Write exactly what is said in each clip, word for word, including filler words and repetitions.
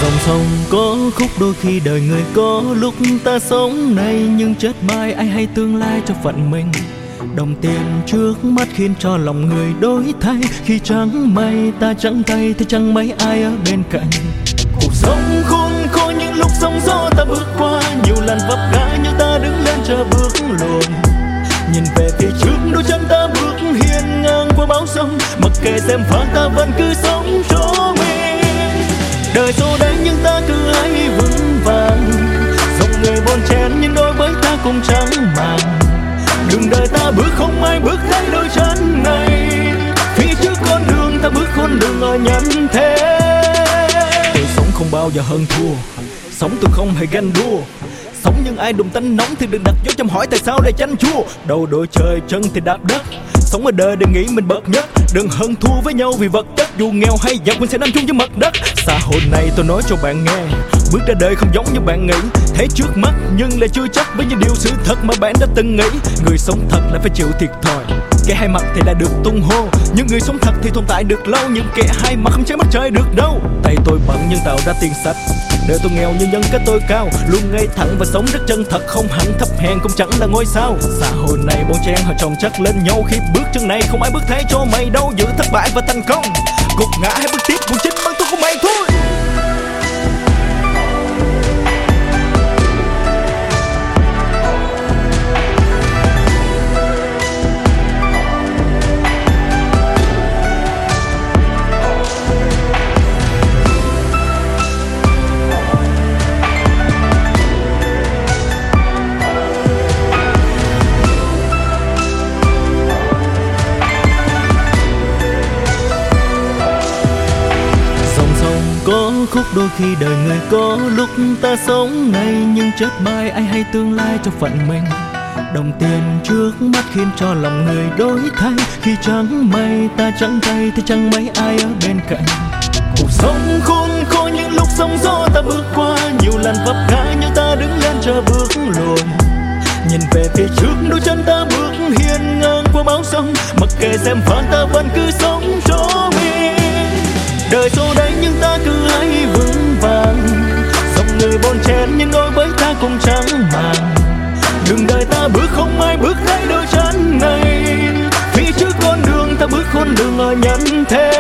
Dòng sông có khúc, đôi khi đời người có lúc ta sống nay nhưng chết mai, ai hay tương lai cho phận mình. Đồng tiền trước mắt khiến cho lòng người đổi thay, khi trắng mây ta trắng tay thì chẳng mấy ai ở bên cạnh. Cuộc sống khôn khó những lúc sóng gió ta bước qua, nhiều lần vấp ngã nhưng ta đứng lên chờ bước lùi. Nhìn về phía trước đôi chân ta bước hiên ngang qua bão sông, mặc kệ xem pha ta vẫn cứ sống cho mình. Đời xô đánh nhưng ta cứ ấy vững vàng, dòng người bon chen nhưng đôi với ta cũng chẳng màng. Đường đời ta bước không ai bước thấy đôi chân này, phía trước con đường ta bước con đường ở nhân thế. Tôi sống không bao giờ hơn thua, sống tôi không hề ganh đua. Sống nhưng ai đụng tánh nóng thì đừng đặt dấu chấm hỏi tại sao lại chanh chua. Đầu đội trời chân thì đạp đất, sống ở đời để nghĩ mình bậc nhất. Đừng hơn thua với nhau vì vật chất, dù nghèo hay giàu mình sẽ nằm chung với mặt đất. Xã hội này tôi nói cho bạn nghe, bước ra đời không giống như bạn nghĩ. Thấy trước mắt nhưng lại chưa chắc với những điều sự thật mà bạn đã từng nghĩ. Người sống thật là phải chịu thiệt thòi, kẻ hai mặt thì là được tung hô, nhưng người sống thật thì tồn tại được lâu. Những kẻ hai mặt không che mắt trời được đâu. Tay tôi bận nhưng tạo ra tiền sạch, đời tôi nghèo nhưng nhân cách tôi cao. Luôn ngay thẳng và sống rất chân thật, không hẳn thấp hèn cũng chẳng là ngôi sao. Xã hội này bon chen họ chồng chất lên nhau, khi bước chân này không ai bước thay cho mày đâu. Giữa thất bại và thành công, gục ngã hay bước tiếp cũng chính bản thân của mày thôi. Có khúc đôi khi đời người có lúc ta sống nay nhưng chết mai, ai hay tương lai cho phận mình. Đồng tiền trước mắt khiến cho lòng người đổi thay, khi trắng mây ta trắng tay thì chẳng mấy ai ở bên cạnh. Cuộc sống khôn khó những lúc sóng gió ta bước qua, nhiều lần vấp ngã nhưng ta đứng lên chờ bước lùi. Nhìn về phía trước đôi chân ta bước hiên ngang qua bão sông, mặc kệ xem pha ta vẫn cứ sống cho mình. Đời xô đánh nhưng ta cứ ấy vững vàng, dòng người bon chen nhưng đôi với ta cũng chẳng màng. Đường đời ta bước không ai bước thấy đôi chân này, phía trước con đường ta bước con đường ở nhân thế.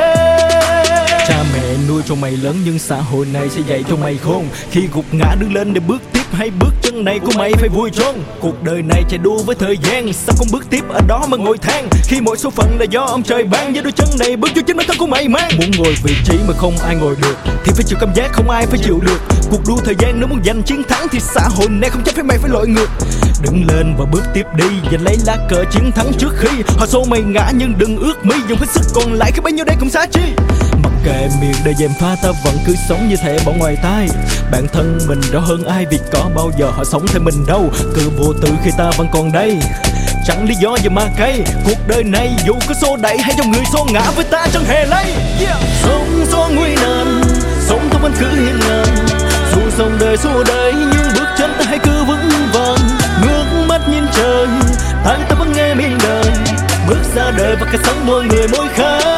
Cha mẹ nuôi cho mày lớn nhưng xã hội này sẽ dạy cho mày khôn. Khi gục ngã đứng lên để bước tiếp, hay bước chân này của mày phải vui trốn. Cuộc đời này chạy đua với thời gian, sao không bước tiếp ở đó mà ngồi than. Khi mỗi số phận là do ông trời ban, với đôi chân này bước vô chính bản thân của mày mang. Muốn ngồi vị trí mà không ai ngồi được thì phải chịu cảm giác không ai phải chịu được. Cuộc đua thời gian nếu muốn giành chiến thắng thì xã hội này không chấp phép mày phải lội ngược. Đứng lên và bước tiếp đi, giành lấy lá cờ chiến thắng trước khi họ xô mày ngã. Nhưng đừng ước mi dùng hết sức còn lại, khi bấy nhiêu đây cũng xá chi. Mặc kệ miền đời dèm pha ta vẫn cứ sống như thể bỏ ngoài tai. Bản thân mình rõ hơn ai vì có bao giờ họ sống theo mình đâu. Cứ vô tư khi ta vẫn còn đây, chẳng lý do gì mà cay. Cuộc đời này dù có xô đẩy hay trong người xô ngã với ta chẳng hề lấy. Yeah. Sống gió nguy nan, sống ta vẫn cứ hiên ngang. Dù dòng đời xô đẩy nhưng bước chân ta hãy cứ vững vàng. Ngước mắt nhìn trời, tai ta vẫn nghe miền đời. Bước ra đời và cái sống mỗi người mỗi khác.